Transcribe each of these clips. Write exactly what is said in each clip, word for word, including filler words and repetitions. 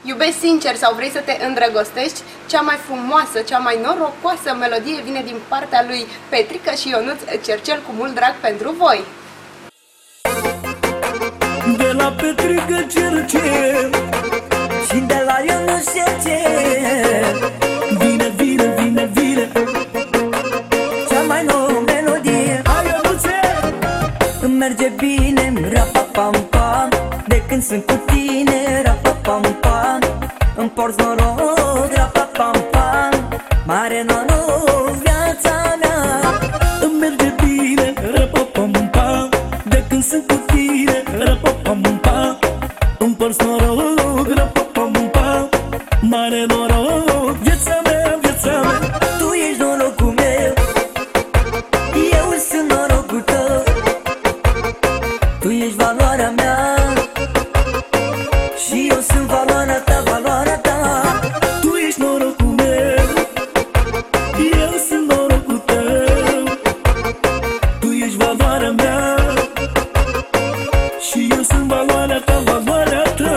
Iubești sincer sau vrei să te îndrăgostești? Cea mai frumoasă, cea mai norocoasă melodie vine din partea lui Petrică și Ionuț Cercel cu mult drag pentru voi. De la Petrică Cercel și de la Ionuț Cercel vine, vine, vine, vine cea mai nouă melodie. Hai, Ionuțe! Îmi merge bine, ra-pa-pam-pam, de când sunt cu tine, ra-pa-pam-pam. Îmi porți noroc, ra-pa-pam-pam, mare noroc, viața mea. Îmi merge bine, ra-pa-pam-pam, de când sunt cu tine, ra-pa-pam-pam. Îmi porți noroc, ra-pa-pam-pam, mare noroc, viața mea, viața mea. Tu ești norocul meu, eu sunt norocul tău. Tu ești valoarea mea și eu sunt valoarea ta, valoarea ta. Tu ești norocul meu, eu sunt norocul tău. Tu ești valoarea mea și eu sunt valoarea ta, valoarea ta.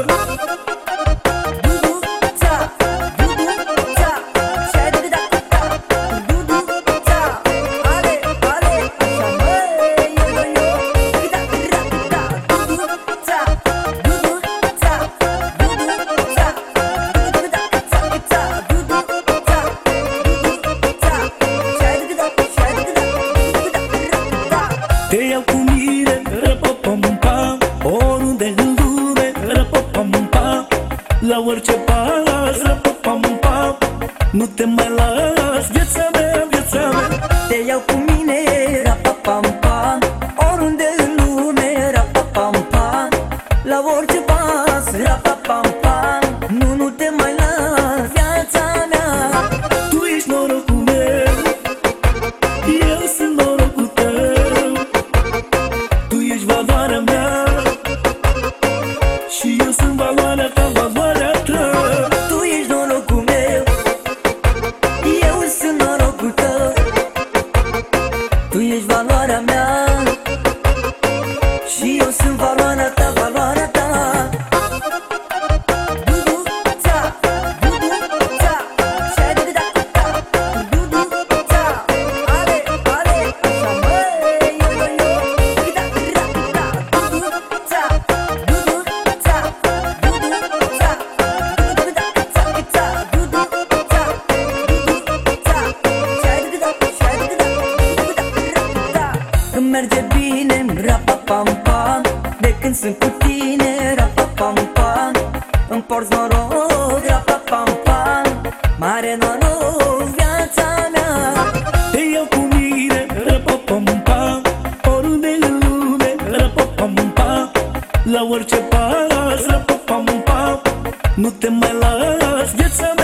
Te iau cu mine, ra-pa-pam-pam, oriunde în lume, ra-pa-pam-pam. La orice pas, ra-pa-pam-pam, nu te mai las, viața mea, viața mea. Te iau cu mine, ra-pa-pam-pam, oriunde în lume, ra-pa-pam-pam. La orice pas, ra-pa-pam-pam, nu, nu te mai las, viața mea. Tu ești norocul meu, eu sunt norocul tău. Tu ești valoarea mea și eu sunt valoarea ta, valoarea ta. Tu ești norocul meu, eu sunt norocul tău. Tu ești valoarea mea și eu sunt valoarea ta, valoarea ta. Îmi merge bine, ra-pa-pam-pam, de când sunt cu tine, ra-pa-pam-pam. Îmi porți noroc, ra-pa-pam-pam, mare noroc, viața mea. Te iau cu mine, ra-pa-pam-pam, oriunde în lume, ra-pa-pam-pam. La orice pas, ra-pa-pam-pam, nu te mai las, viața mea.